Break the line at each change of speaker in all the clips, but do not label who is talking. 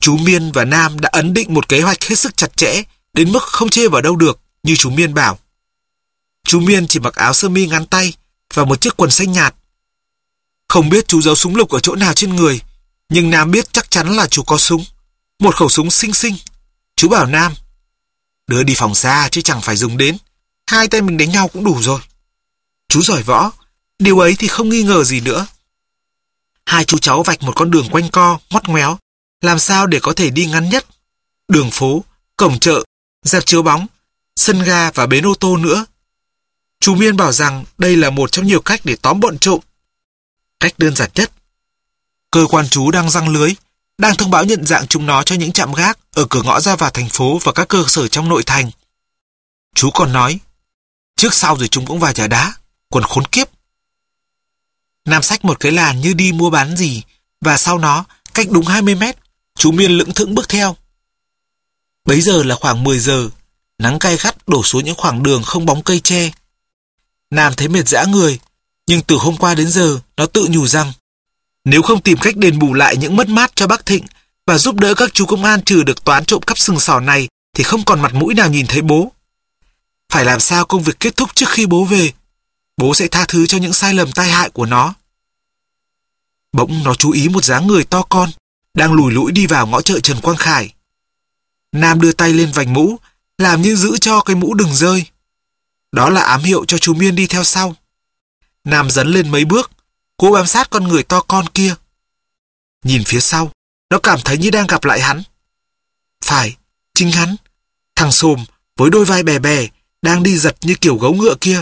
Chú Miên và Nam đã ấn định một kế hoạch hết sức chặt chẽ, đến mức không chê vào đâu được, như chú Miên bảo. Chú Miên chỉ mặc áo sơ mi ngắn tay và một chiếc quần xanh nhạt. Không biết chú giấu súng lục ở chỗ nào trên người, nhưng Nam biết chắc chắn là chú có súng. Một khẩu súng xinh xinh. Chú bảo Nam, đưa đi phòng xa chứ chẳng phải dùng đến. Hai tay mình đánh nhau cũng đủ rồi. Chú giỏi võ, điều ấy thì không nghi ngờ gì nữa. Hai chú cháu vạch một con đường quanh co, ngoắt ngoéo, làm sao để có thể đi ngắn nhất. Đường phố, cổng chợ, rạp chiếu bóng, sân ga và bến ô tô nữa. Chú Miên bảo rằng đây là một trong nhiều cách để tóm bọn trộm. Cách đơn giản nhất. Cơ quan chú đang giăng lưới, đang thông báo nhận dạng chúng nó cho những trạm gác ở cửa ngõ ra vào thành phố và các cơ sở trong nội thành. Chú còn nói, trước sau rồi chúng cũng vào chả đá, quần khốn kiếp. Nam xách một cái làn như đi mua bán gì, và sau nó, cách đúng 20 mét, chú Miên lững thững bước theo. Bấy giờ là khoảng 10 giờ, nắng gay gắt đổ xuống những khoảng đường không bóng cây tre. Nam thấy mệt rã người, nhưng từ hôm qua đến giờ, nó tự nhủ rằng nếu không tìm cách đền bù lại những mất mát cho bác Thịnh và giúp đỡ các chú công an trừ được toán trộm cắp sừng sỏ này thì không còn mặt mũi nào nhìn thấy bố. Phải làm sao công việc kết thúc trước khi bố về. Bố sẽ tha thứ cho những sai lầm tai hại của nó. Bỗng nó chú ý một dáng người to con đang lùi lũi đi vào ngõ chợ Trần Quang Khải. Nam đưa tay lên vành mũ, làm như giữ cho cái mũ đừng rơi. Đó là ám hiệu cho chú Miên đi theo sau. Nam dấn lên mấy bước, cố bám sát con người to con kia. Nhìn phía sau, nó cảm thấy như đang gặp lại hắn. Phải, chính hắn, thằng xồm với đôi vai bè bè, đang đi giật như kiểu gấu ngựa kia.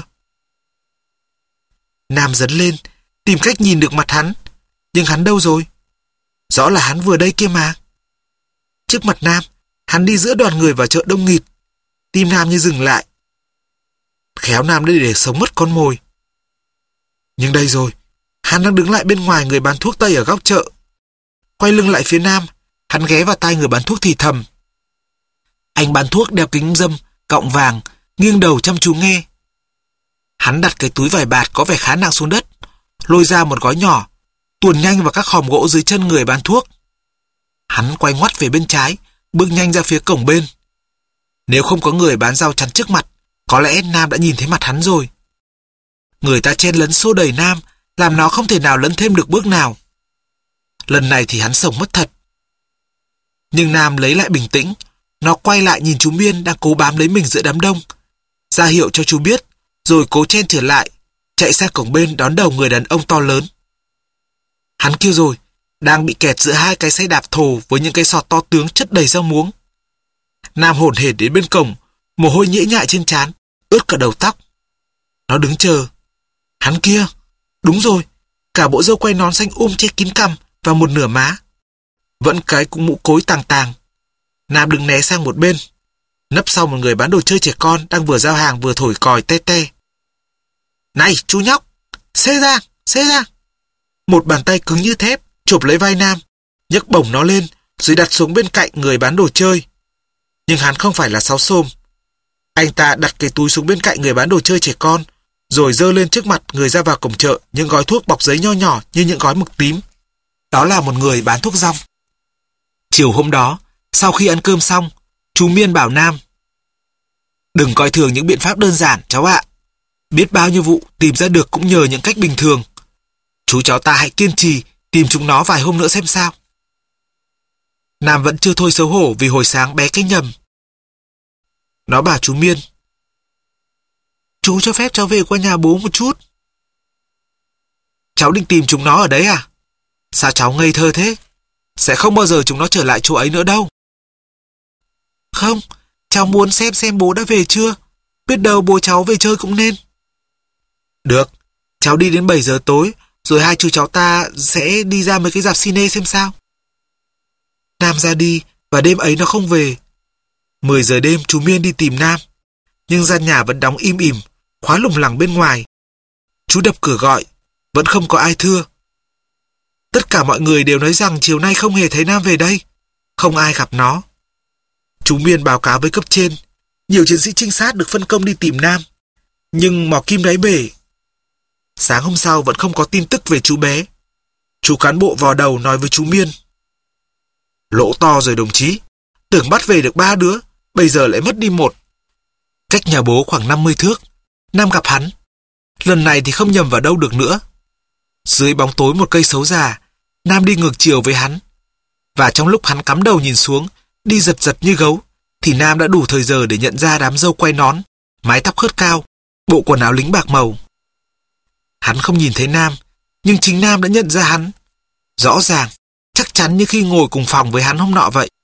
Nam dấn lên, tìm cách nhìn được mặt hắn, nhưng hắn đâu rồi? Rõ là hắn vừa đây kia mà. Trước mặt Nam, hắn đi giữa đoàn người vào chợ đông nghịt. Tim Nam như dừng lại. Khéo Nam đây để sống mất con mồi. Nhưng đây rồi, hắn đang đứng lại bên ngoài người bán thuốc tây ở góc chợ. Quay lưng lại phía Nam, hắn ghé vào tai người bán thuốc thì thầm. Anh bán thuốc đeo kính râm, cọng vàng, nghiêng đầu chăm chú nghe. Hắn đặt cái túi vải bạt có vẻ khá nặng xuống đất, lôi ra một gói nhỏ, tuồn nhanh vào các khòm gỗ dưới chân người bán thuốc. Hắn quay ngoắt về bên trái, bước nhanh ra phía cổng bên. Nếu không có người bán rau chắn trước mặt, có lẽ Nam đã nhìn thấy mặt hắn rồi. Người ta chen lấn xô đẩy Nam, làm nó không thể nào lấn thêm được bước nào. Lần này thì hắn sống mất thật. Nhưng Nam lấy lại bình tĩnh, nó quay lại nhìn chú Miên đang cố bám lấy mình giữa đám đông, ra hiệu cho chú biết, rồi cố chen trở lại, chạy sang cổng bên đón đầu người đàn ông to lớn. Hắn kia rồi, đang bị kẹt giữa hai cái xe đạp thồ với những cái sọt to tướng chất đầy rau muống. Nam hổn hển đến bên cổng, mồ hôi nhễ nhại trên trán, ướt cả đầu tóc. Nó đứng chờ. Hắn kia, đúng rồi, cả bộ râu quay nón xanh che kín cằm và một nửa má. Vẫn cái cũng mũ cối tàng tàng. Nam đứng né sang một bên, nấp sau một người bán đồ chơi trẻ con đang vừa giao hàng vừa thổi còi te te. Này chú nhóc, xê ra, xê ra. Một bàn tay cứng như thép chộp lấy vai Nam, nhấc bổng nó lên rồi đặt xuống bên cạnh người bán đồ chơi. Nhưng hắn không phải là Sáu Xôm. Anh ta đặt cái túi xuống bên cạnh người bán đồ chơi trẻ con, rồi giơ lên trước mặt người ra vào cổng chợ những gói thuốc bọc giấy nho nhỏ như những gói mực tím. Đó là một người bán thuốc rong. Chiều hôm đó, sau khi ăn cơm xong, chú Miên bảo Nam: đừng coi thường những biện pháp đơn giản cháu ạ. Biết bao nhiêu vụ tìm ra được cũng nhờ những cách bình thường. Chú cháu ta hãy kiên trì tìm chúng nó vài hôm nữa xem sao. Nam vẫn chưa thôi xấu hổ vì hồi sáng bé cái nhầm. Nó bảo chú Miên: chú cho phép cháu về qua nhà bố một chút. Cháu định tìm chúng nó ở đấy à? Sao cháu ngây thơ thế? Sẽ không bao giờ chúng nó trở lại chỗ ấy nữa đâu. Không, cháu muốn xem bố đã về chưa. Biết đâu bố cháu về chơi cũng nên. Được, cháu đi đến 7 giờ tối, rồi hai chú cháu ta sẽ đi ra mấy cái rạp cine xem sao. Nam ra đi, và đêm ấy nó không về. 10 giờ đêm chú Miên đi tìm Nam, nhưng gian nhà vẫn đóng im ỉm, khóa lủng lẳng bên ngoài. Chú đập cửa gọi, vẫn không có ai thưa. Tất cả mọi người đều nói rằng chiều nay không hề thấy Nam về đây, không ai gặp nó. Chú Miên báo cáo với cấp trên, nhiều chiến sĩ trinh sát được phân công đi tìm Nam, nhưng mò kim đáy bể. Sáng hôm sau vẫn không có tin tức về chú bé. Chú cán bộ vò đầu nói với chú Miên: Lỗ to rồi đồng chí. Tưởng bắt về được 3 đứa, bây giờ lại mất đi 1. Cách nhà bố khoảng 50 thước, Nam gặp hắn. Lần này thì không nhầm vào đâu được nữa. Dưới bóng tối một cây sấu già, Nam đi ngược chiều với hắn. Và trong lúc hắn cắm đầu nhìn xuống, đi giật giật như gấu, thì Nam đã đủ thời giờ để nhận ra đám râu quay nón, mái tóc hớt cao, bộ quần áo lính bạc màu. Hắn không nhìn thấy Nam, nhưng chính Nam đã nhận ra hắn. Rõ ràng, chắc chắn như khi ngồi cùng phòng với hắn hôm nọ vậy.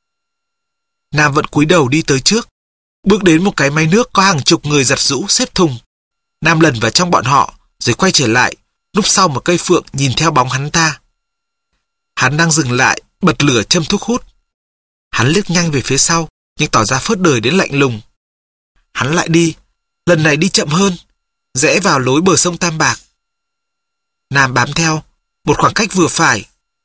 Nam vẫn cúi đầu đi tới trước, bước đến một cái máy nước có hàng chục người giặt giũ xếp thùng. Nam lần vào trong bọn họ, rồi quay trở lại, núp sau một cây phượng nhìn theo bóng hắn ta. Hắn đang dừng lại, bật lửa châm thuốc hút. Hắn liếc nhanh về phía sau, nhưng tỏ ra phớt đời đến lạnh lùng. Hắn lại đi, lần này đi chậm hơn, rẽ vào lối bờ sông Tam Bạc. Nam bám theo, một khoảng cách vừa phải.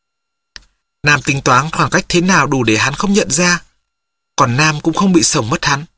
Nam tính toán khoảng cách thế nào đủ để hắn không nhận ra, còn Nam cũng không bị sổng mất hắn.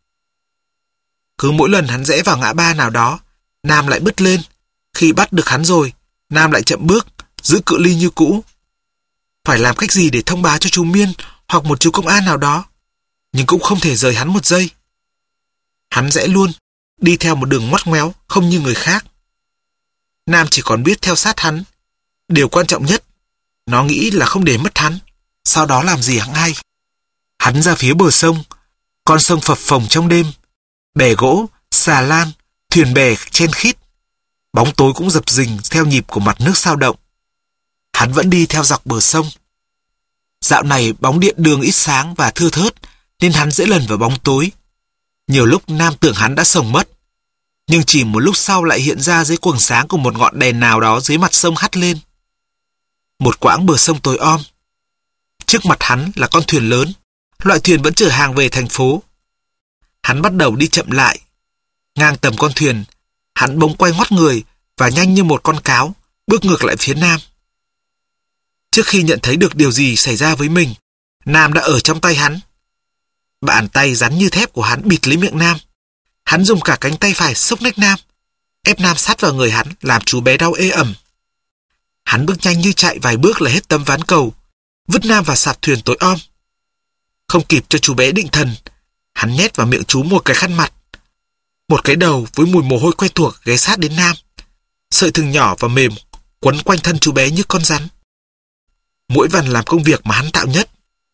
Cứ mỗi lần hắn rẽ vào ngã ba nào đó, Nam lại bứt lên. Khi bắt được hắn rồi, Nam lại chậm bước, giữ cự ly như cũ. Phải làm cách gì để thông báo cho chú Miên hoặc một chú công an nào đó, nhưng cũng không thể rời hắn một giây. Hắn rẽ luôn, đi theo một đường ngoắt ngoéo, không như người khác. Nam chỉ còn biết theo sát hắn. Điều quan trọng nhất, nó nghĩ là không để mất hắn, sau đó làm gì hắn hay. Hắn ra phía bờ sông, con sông phập phồng trong đêm. Bè gỗ, xà lan, thuyền bè chen khít. Bóng tối cũng dập dình theo nhịp của mặt nước sao động. Hắn vẫn đi theo dọc bờ sông. Dạo này bóng điện đường ít sáng và thưa thớt, nên hắn dễ lần vào bóng tối. Nhiều lúc Nam tưởng hắn đã sổng mất, nhưng chỉ một lúc sau lại hiện ra dưới quầng sáng của một ngọn đèn nào đó dưới mặt sông hắt lên. Một quãng bờ sông tối om. Trước mặt hắn là con thuyền lớn, loại thuyền vẫn chở hàng về thành phố. Hắn bắt đầu đi chậm lại. Ngang tầm con thuyền, hắn bỗng quay ngoắt người và nhanh như một con cáo, bước ngược lại phía Nam. Trước khi nhận thấy được điều gì xảy ra với mình, Nam đã ở trong tay hắn. Bàn tay rắn như thép của hắn bịt lấy miệng Nam. Hắn dùng cả cánh tay phải xốc nách Nam, ép Nam sát vào người hắn, làm chú bé đau ê ẩm. Hắn bước nhanh như chạy vài bước là hết tấm ván cầu, vứt Nam vào sạp thuyền tối om. Không kịp cho chú bé định thần, hắn nhét vào miệng chú một cái khăn mặt. Một cái đầu với mùi mồ hôi quen thuộc ghé sát đến Nam. Sợi thừng nhỏ và mềm quấn quanh thân chú bé như con rắn. Muỗi vằn làm công việc mà hắn tạo nhất.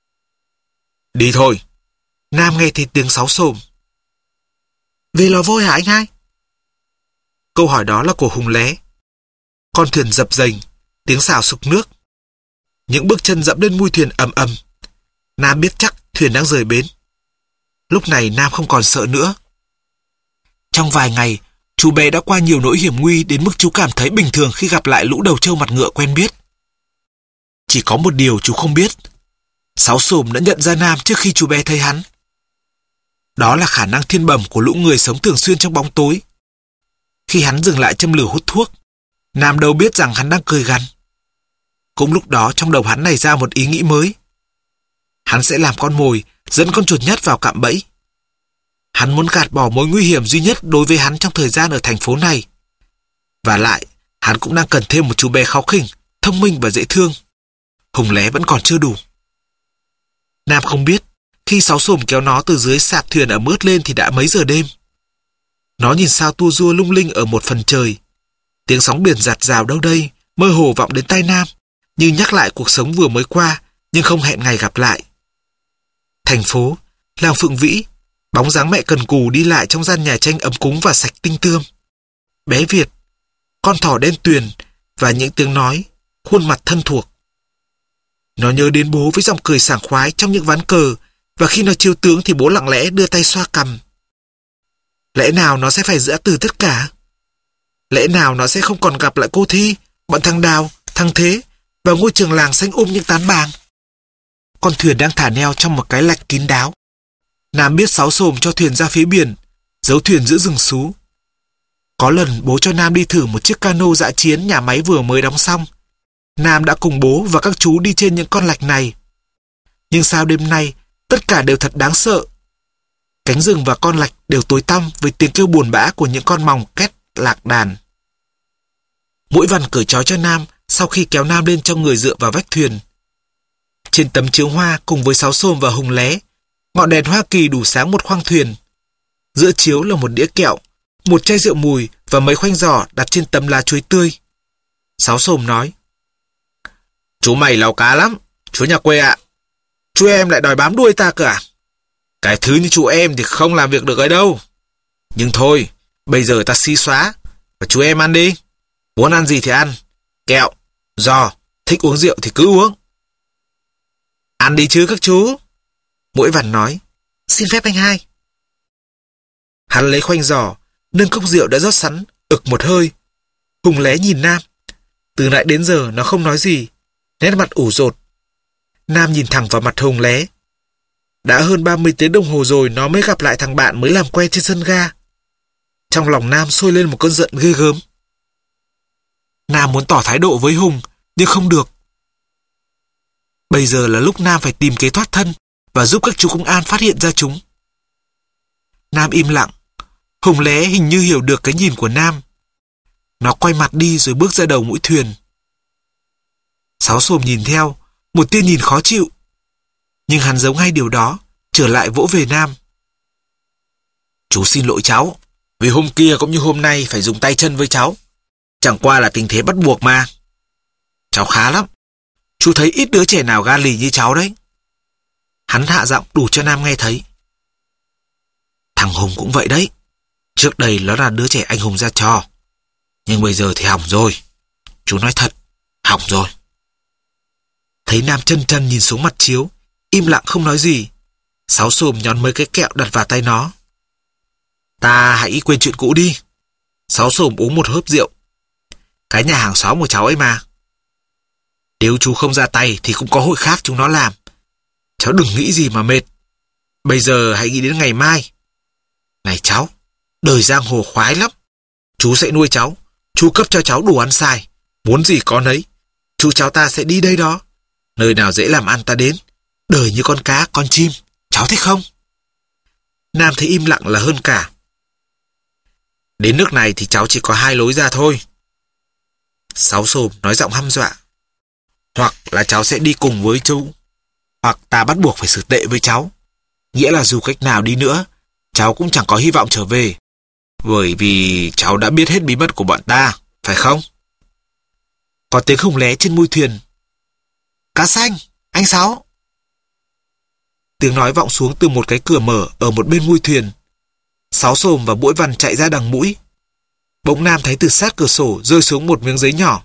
Đi thôi. Nam nghe thấy tiếng sáu xồm. Về lò vôi hả anh hai? Câu hỏi đó là của Hùng Lé. Con thuyền dập dềnh, tiếng xào sục nước. Những bước chân dẫm lên mui thuyền ầm ầm. Nam biết chắc thuyền đang rời bến. Lúc này Nam không còn sợ nữa. Trong vài ngày, chú bé đã qua nhiều nỗi hiểm nguy đến mức chú cảm thấy bình thường khi gặp lại lũ đầu trâu mặt ngựa quen biết. Chỉ có một điều chú không biết. Sáu xồm đã nhận ra Nam trước khi chú bé thấy hắn. Đó là khả năng thiên bẩm của lũ người sống thường xuyên trong bóng tối. Khi hắn dừng lại châm lửa hút thuốc, Nam đâu biết rằng hắn đang cười gằn. Cũng lúc đó trong đầu hắn nảy ra một ý nghĩ mới. Hắn sẽ làm con mồi, dẫn con chuột nhắt vào cạm bẫy. Hắn muốn gạt bỏ mối nguy hiểm duy nhất đối với hắn trong thời gian ở thành phố này. Và lại, hắn cũng đang cần thêm một chú bé kháu khỉnh, thông minh và dễ thương. Hùng Lé vẫn còn chưa đủ. Nam không biết, khi sáu xồm kéo nó từ dưới sạp thuyền ở mướt lên thì đã mấy giờ đêm. Nó nhìn sao tua rua lung linh ở một phần trời. Tiếng sóng biển giạt rào đâu đây, mơ hồ vọng đến tai Nam, như nhắc lại cuộc sống vừa mới qua, nhưng không hẹn ngày gặp lại. Thành phố, làng Phượng Vĩ, bóng dáng mẹ cần cù đi lại trong gian nhà tranh ấm cúng và sạch tinh tươm. Bé Việt, con thỏ đen tuyền và những tiếng nói, khuôn mặt thân thuộc. Nó nhớ đến bố với giọng cười sảng khoái trong những ván cờ, và khi nó chiêu tướng thì bố lặng lẽ đưa tay xoa cằm. Lẽ nào nó sẽ phải giã từ tất cả? Lẽ nào nó sẽ không còn gặp lại cô Thi, bọn thằng Đào, thằng Thế và ngôi trường làng xanh những tán bàng? Con thuyền đang thả neo trong một cái lạch kín đáo. Nam biết sáu xồm cho thuyền ra phía biển, giấu thuyền giữa rừng xú. Có lần bố cho Nam đi thử một chiếc cano dã chiến nhà máy vừa mới đóng xong. Nam đã cùng bố và các chú đi trên những con lạch này. Nhưng sao đêm nay tất cả đều thật đáng sợ. Cánh rừng và con lạch đều tối tăm với tiếng kêu buồn bã của những con mòng két lạc đàn. Muỗi vằn cởi trói cho Nam sau khi kéo Nam lên cho người dựa vào vách thuyền. Trên tấm chiếu hoa cùng với Sáu Xồm và Hùng Lé, ngọn đèn Hoa Kỳ đủ sáng một khoang thuyền. Giữa chiếu là một đĩa kẹo, một chai rượu mùi và mấy khoanh giò đặt trên tấm lá chuối tươi. Sáu Xồm nói: "Chú mày láu cá lắm, chú nhà quê ạ. Chú em lại đòi bám đuôi ta cơ à? Cái thứ như chú em thì không làm việc được ấy đâu. Nhưng thôi, bây giờ ta xí xóa, và chú em ăn đi. Muốn ăn gì thì ăn, kẹo, giò, thích uống rượu thì cứ uống." "Ăn đi chứ các chú." Mỗi Vằn nói: "Xin phép anh hai." Hắn lấy khoanh giò, nâng cốc rượu đã rót sẵn, ực một hơi. Hùng Lé nhìn Nam. Từ nãy đến giờ nó không nói gì, nét mặt ủ rột. Nam nhìn thẳng vào mặt Hùng Lé. Đã hơn 30 tiếng đồng hồ rồi nó mới gặp lại thằng bạn mới làm quen trên sân ga. Trong lòng Nam sôi lên một cơn giận ghê gớm. Nam muốn tỏ thái độ với Hùng, nhưng không được. Bây giờ là lúc Nam phải tìm kế thoát thân và giúp các chú công an phát hiện ra chúng. Nam im lặng. Hùng Lé hình như hiểu được cái nhìn của Nam. Nó quay mặt đi rồi bước ra đầu mũi thuyền. Sáu Xồm nhìn theo, một tia nhìn khó chịu. Nhưng hắn giấu ngay điều đó, trở lại vỗ về Nam. "Chú xin lỗi cháu, vì hôm kia cũng như hôm nay phải dùng tay chân với cháu. Chẳng qua là tình thế bắt buộc mà. Cháu khá lắm. Chú thấy ít đứa trẻ nào gan lì như cháu đấy." Hắn hạ giọng đủ cho Nam nghe thấy. "Thằng Hùng cũng vậy đấy. Trước đây nó là đứa trẻ anh hùng ra trò. Nhưng bây giờ thì hỏng rồi. Chú nói thật, hỏng rồi." Thấy Nam chân chân nhìn xuống mặt chiếu, im lặng không nói gì. Sáu Xồm nhón mấy cái kẹo đặt vào tay nó. "Ta hãy quên chuyện cũ đi." Sáu Xồm uống một hớp rượu. "Cái nhà hàng xóm của cháu ấy mà. Nếu chú không ra tay thì cũng có hội khác chúng nó làm. Cháu đừng nghĩ gì mà mệt. Bây giờ hãy nghĩ đến ngày mai. Này cháu, đời giang hồ khoái lắm. Chú sẽ nuôi cháu. Chú cấp cho cháu đủ ăn xài. Muốn gì có nấy. Chú cháu ta sẽ đi đây đó. Nơi nào dễ làm ăn ta đến. Đời như con cá, con chim. Cháu thích không?" Nam thấy im lặng là hơn cả. "Đến nước này thì cháu chỉ có hai lối ra thôi." Sáu Xồm nói giọng hăm dọa. "Hoặc là cháu sẽ đi cùng với chú, hoặc ta bắt buộc phải xử tệ với cháu. Nghĩa là dù cách nào đi nữa, cháu cũng chẳng có hy vọng trở về. Bởi vì cháu đã biết hết bí mật của bọn ta, phải không?" Có tiếng Hùng Lé trên mui thuyền. "Cá xanh, anh Sáu." Tiếng nói vọng xuống từ một cái cửa mở ở một bên mui thuyền. Sáu Xồm và Mỗi Vằn chạy ra đằng mũi. Bỗng Nam thấy từ sát cửa sổ rơi xuống một miếng giấy nhỏ.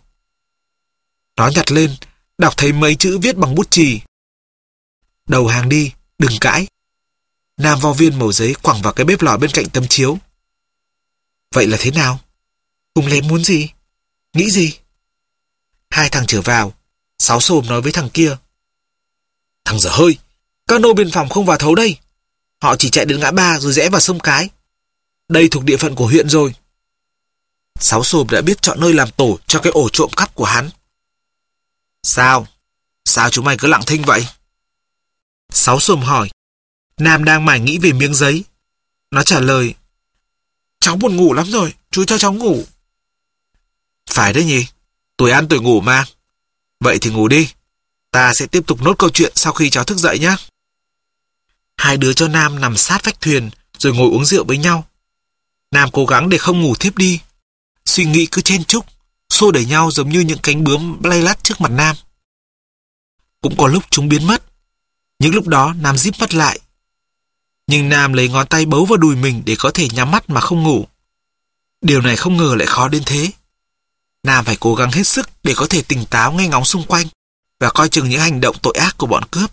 Nó nhặt lên, đọc thấy mấy chữ viết bằng bút chì. "Đầu hàng đi, đừng cãi." Nam vo viên mẩu giấy quẳng vào cái bếp lò bên cạnh tấm chiếu. Vậy là thế nào? Hùng Lé muốn gì? Nghĩ gì? Hai thằng trở vào. Sáu Xồm nói với thằng kia: "Thằng dở hơi, các nô biên phòng không vào thấu đây. Họ chỉ chạy đến ngã ba rồi rẽ vào sông Cái. Đây thuộc địa phận của huyện rồi." Sáu Xồm đã biết chọn nơi làm tổ cho cái ổ trộm cắp của hắn. Sao chúng mày cứ lặng thinh vậy?" Sáu Xồm hỏi. Nam đang mải nghĩ về miếng giấy. Nó trả lời: "Cháu buồn ngủ lắm rồi, chú cho cháu ngủ." "Phải đấy nhỉ, tuổi ăn tuổi ngủ mà. Vậy thì ngủ đi, ta sẽ tiếp tục nốt câu chuyện sau khi cháu thức dậy nhé." Hai đứa cho Nam nằm sát vách thuyền rồi ngồi uống rượu với nhau. Nam cố gắng để không ngủ thiếp đi. Suy nghĩ cứ chen chúc, xô đẩy nhau giống như những cánh bướm lay lắt trước mặt Nam. Cũng có lúc chúng biến mất. Những lúc đó Nam díp mắt lại. Nhưng Nam lấy ngón tay bấu vào đùi mình để có thể nhắm mắt mà không ngủ. Điều này không ngờ lại khó đến thế. Nam phải cố gắng hết sức để có thể tỉnh táo nghe ngóng xung quanh và coi chừng những hành động tội ác của bọn cướp.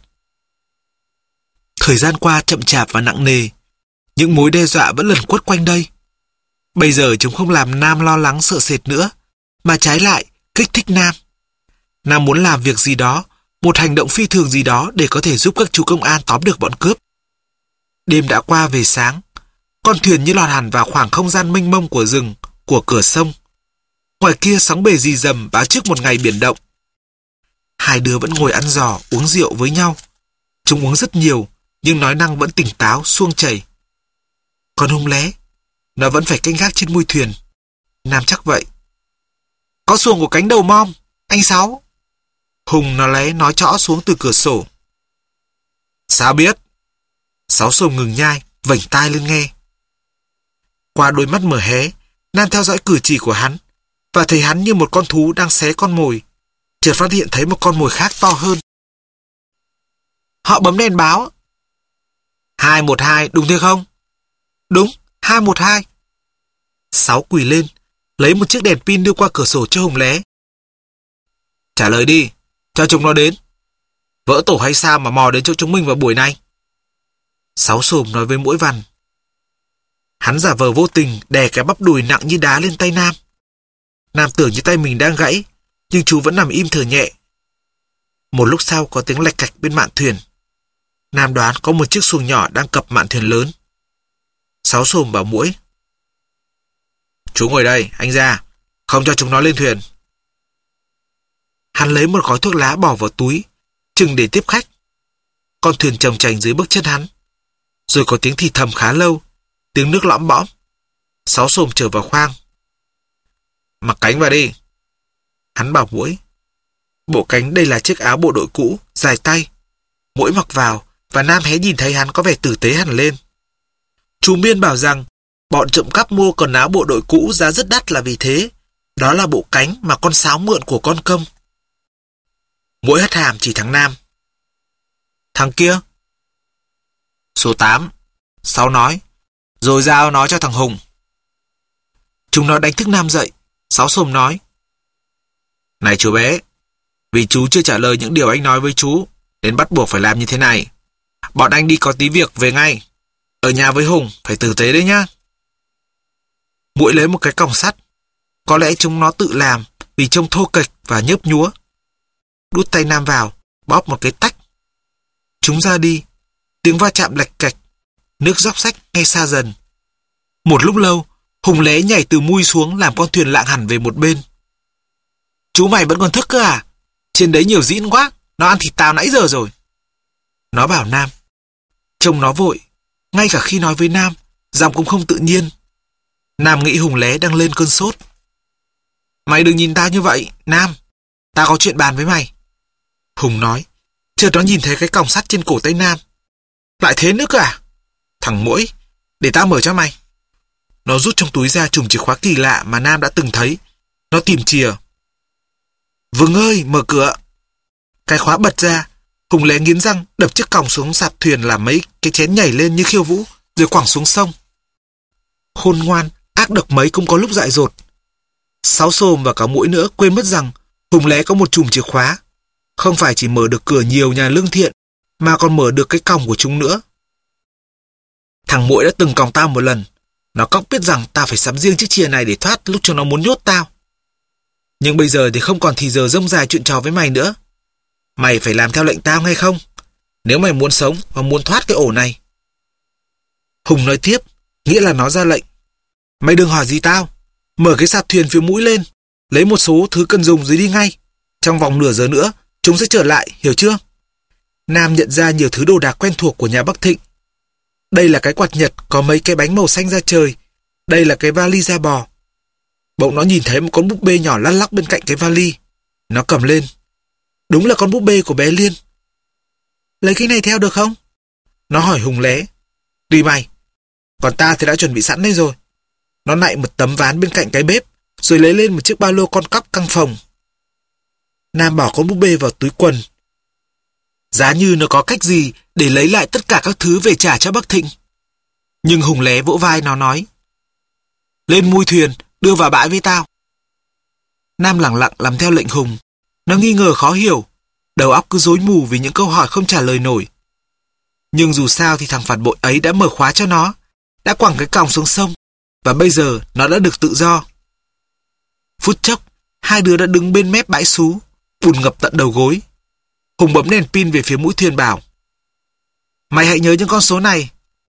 Thời gian qua chậm chạp và nặng nề. Những mối đe dọa vẫn lẩn quất quanh đây. Bây giờ chúng không làm Nam lo lắng sợ sệt nữa, mà trái lại kích thích Nam. Nam muốn làm việc gì đó, một hành động phi thường gì đó để có thể giúp các chú công an tóm được bọn cướp. Đêm đã qua về sáng. Con thuyền như lọt hẳn vào khoảng không gian mênh mông của rừng, của cửa sông. Ngoài kia sóng bề rì rầm báo trước một ngày biển động. Hai đứa vẫn ngồi ăn giò, uống rượu với nhau. Chúng uống rất nhiều, nhưng nói năng vẫn tỉnh táo, suông chảy. Còn Hùng Lé, nó vẫn phải canh gác trên mui thuyền. Nam chắc vậy. "Có xuồng của cánh đầu mom, anh Sáu." Hùng nó lé nói trõ xuống từ cửa sổ. Sao biết? Sáu Sồm ngừng nhai, vểnh tai lên nghe. Qua đôi mắt mở hé, Nam theo dõi cử chỉ của hắn và thấy hắn như một con thú đang xé con mồi, chợt phát hiện thấy một con mồi khác to hơn. Họ bấm đèn báo. 212, đúng thế không? Đúng, 212. Sáu quỳ lên, lấy một chiếc đèn pin đưa qua cửa sổ cho Hùng lé. Trả lời đi, cho chúng nó đến. Vỡ tổ hay sao mà mò đến chỗ chúng mình vào buổi này? Sáu Sồm nói với Muỗi Vằn. Hắn giả vờ vô tình đè cái bắp đùi nặng như đá lên tay Nam. Nam tưởng như tay mình đang gãy, nhưng chú vẫn nằm im thở nhẹ. Một lúc sau có tiếng lạch cạch bên mạn thuyền. Nam đoán có một chiếc xuồng nhỏ đang cập mạn thuyền lớn. Sáu Sồm bảo Muỗi. Chú ngồi đây, anh ra, không cho chúng nó lên thuyền. Hắn lấy một gói thuốc lá bỏ vào túi, chừng để tiếp khách. Con thuyền chồng chành dưới bước chân hắn. Rồi có tiếng thì thầm khá lâu, tiếng nước lõm bõm. Sáu Sồm trở vào khoang. Mặc cánh vào đi. Hắn bảo Muỗi. Bộ cánh đây là chiếc áo bộ đội cũ, dài tay. Muỗi mặc vào, và Nam hé nhìn thấy hắn có vẻ tử tế hẳn lên. Chú Miên bảo rằng bọn trộm cắp mua quần áo bộ đội cũ giá rất đắt là vì thế. Đó là bộ cánh mà con Sáo mượn của con Công. Muỗi hất hàm chỉ thằng Nam. Thằng kia? Số 8. Sáu nói. Rồi giao nó cho thằng Hùng. Chúng nó đánh thức Nam dậy. Sáu Sồm nói. Này chú bé, vì chú chưa trả lời những điều anh nói với chú, nên bắt buộc phải làm như thế này. Bọn anh đi có tí việc về ngay. Ở nhà với Hùng, phải tử tế đấy nhá. Muỗi lấy một cái còng sắt. Có lẽ chúng nó tự làm vì trông thô kệch và nhớp nhúa. Đút tay Nam vào, bóp một cái tách. Chúng ra đi. Tiếng va chạm lạch cạch. Nước róc rách nghe xa dần. Một lúc lâu, Hùng lé nhảy từ mui xuống làm con thuyền lạng hẳn về một bên. Chú mày vẫn còn thức cơ à? Trên đấy nhiều dĩn quá, nó ăn thịt tao nãy giờ rồi. Nó bảo Nam. Trông nó vội, ngay cả khi nói với Nam, giọng cũng không tự nhiên. Nam nghĩ Hùng lé đang lên cơn sốt. Mày đừng nhìn tao như vậy, Nam. Tao có chuyện bàn với mày. Hùng nói. Chợt nó nhìn thấy cái còng sắt trên cổ tay Nam. Lại thế nữa cơ à? Thằng Muỗi, để tao mở cho mày. Nó rút trong túi ra chùm chìa khóa kỳ lạ mà Nam đã từng thấy. Nó tìm chìa. Vừng ơi, mở cửa. Cái khóa bật ra. Hùng lé nghiến răng đập chiếc còng xuống sạp thuyền làm mấy cái chén nhảy lên như khiêu vũ, rồi quẳng xuống sông. Khôn ngoan, ác độc mấy cũng có lúc dại dột. Sáu Sồm và cả Muỗi nữa quên mất rằng Hùng lé có một chùm chìa khóa. Không phải chỉ mở được cửa nhiều nhà lương thiện, mà còn mở được cái còng của chúng nữa. Thằng Muỗi đã từng còng tao một lần. Nó cóc biết rằng tao phải sắm riêng chiếc chìa này để thoát lúc chúng nó muốn nhốt tao. Nhưng bây giờ thì không còn thì giờ rông dài chuyện trò với mày nữa. Mày phải làm theo lệnh tao nghe không? Nếu mày muốn sống và muốn thoát cái ổ này. Hùng nói tiếp, nghĩa là nó ra lệnh. Mày đừng hỏi gì tao. Mở cái sạp thuyền phía mũi lên, lấy một số thứ cần dùng rồi đi ngay. Trong vòng nửa giờ nữa, chúng sẽ trở lại, hiểu chưa? Nam nhận ra nhiều thứ đồ đạc quen thuộc của nhà Bắc Thịnh. Đây là cái quạt nhật có mấy cái bánh màu xanh da trời. Đây là cái vali da bò. Bỗng nó nhìn thấy một con búp bê nhỏ lăn lóc bên cạnh cái vali. Nó cầm lên. Đúng là con búp bê của bé Liên. Lấy cái này theo được không? Nó hỏi Hùng lé. Tùy mày. Còn ta thì đã chuẩn bị sẵn đây rồi. Nó nạy một tấm ván bên cạnh cái bếp, rồi lấy lên một chiếc ba lô con cóc căng phòng. Nam bỏ con búp bê vào túi quần. Giá như nó có cách gì để lấy lại tất cả các thứ về trả cho Bắc Thịnh. Nhưng Hùng lé vỗ vai nó nói. Lên mui thuyền, đưa vào bãi với tao. Nam lẳng lặng làm theo lệnh Hùng. Nó nghi ngờ khó hiểu, đầu óc cứ rối mù vì những câu hỏi không trả lời nổi. Nhưng dù sao thì thằng phản bội ấy đã mở khóa cho nó, đã quẳng cái còng xuống sông, và bây giờ nó đã được tự do. Phút chốc, hai đứa đã đứng bên mép bãi xú, bùn ngập tận đầu gối. Hùng bấm đèn pin về phía mũi thuyền bảo. Mày hãy nhớ những con số này.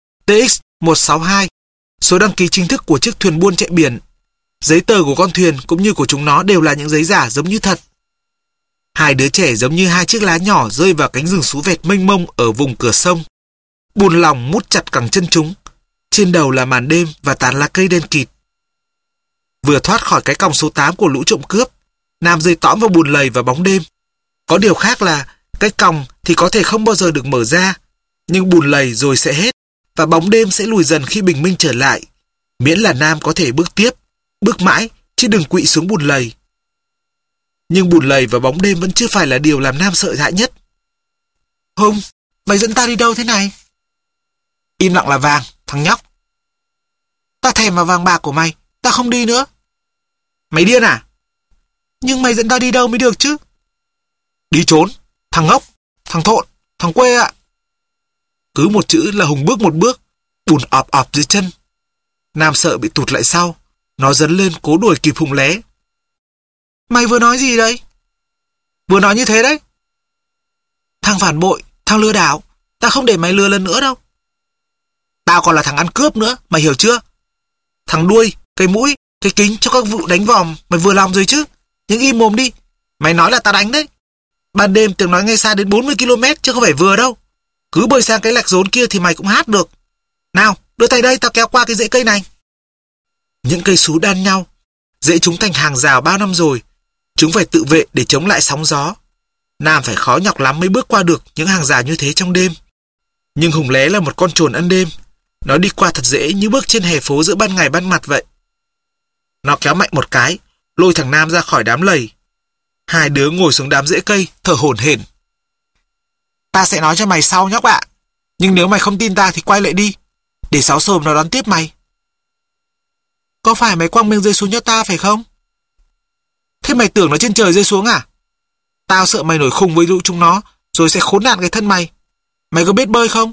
TX162, số đăng ký chính thức của chiếc thuyền buôn chạy biển. Giấy tờ của con thuyền cũng như của chúng nó đều là những giấy giả giống như thật. Hai đứa trẻ giống như hai chiếc lá nhỏ rơi vào cánh rừng sú vẹt mênh mông ở vùng cửa sông. Buồn lòng mút chặt cẳng chân chúng. Trên đầu là màn đêm và tán lá cây đen kịt. Vừa thoát khỏi cái còng số 8 của lũ trộm cướp, Nam rơi tõm vào bùn lầy và bóng đêm. Có điều khác là cái còng thì có thể không bao giờ được mở ra, nhưng bùn lầy rồi sẽ hết, và bóng đêm sẽ lùi dần khi bình minh trở lại. Miễn là Nam có thể bước tiếp, bước mãi, chứ đừng quỵ xuống bùn lầy. Nhưng bùn lầy và bóng đêm vẫn chưa phải là điều làm Nam sợ hãi nhất. Hùng, mày dẫn ta đi đâu thế này? Im lặng là vàng, thằng nhóc. Ta thèm vào vàng bạc của mày, ta không đi nữa. Mày điên à? Nhưng mày dẫn ta đi đâu mới được chứ? Đi trốn, thằng ngốc, thằng thộn, thằng quê ạ. Cứ một chữ là Hùng bước một bước, bùn ọp ọp dưới chân. Nam sợ bị tụt lại sau, nó dấn lên cố đuổi kịp Hùng lé. Mày vừa nói gì đấy? Vừa nói như thế đấy. Thằng phản bội, thằng lừa đảo, ta không để mày lừa lần nữa đâu. Tao còn là thằng ăn cướp nữa, mày hiểu chưa? Thằng đuôi, cái mũi, cái kính cho các vụ đánh vòm, mày vừa lòng rồi chứ? Nhưng im mồm đi, mày nói là tao đánh đấy. Ban đêm tiếng nói nghe xa đến 40 km chứ không phải vừa đâu. Cứ bơi sang cái lạch rốn kia thì mày cũng hát được. Nào, đưa tay đây, tao kéo qua cái rễ cây này. Những cây sú đan nhau, rễ chúng thành hàng rào bao năm rồi. Chúng phải tự vệ để chống lại sóng gió. Nam phải khó nhọc lắm mới bước qua được những hàng rào như thế trong đêm. Nhưng Hùng lé là một con trồn ăn đêm. Nó đi qua thật dễ như bước trên hè phố giữa ban ngày ban mặt vậy. Nó kéo mạnh một cái, lôi thằng Nam ra khỏi đám lầy. Hai đứa ngồi xuống đám rễ cây, thở hổn hển. Ta sẽ nói cho mày sau nhóc ạ. Nhưng nếu mày không tin ta thì quay lại đi, để Sáu Xồm nó đón tiếp mày. Có phải mày quăng miếng rơi xuống cho ta phải không? Thế mày tưởng nó trên trời rơi xuống à? Tao sợ mày nổi khùng với lũ chúng nó, rồi sẽ khốn nạn cái thân mày. Mày có biết bơi không?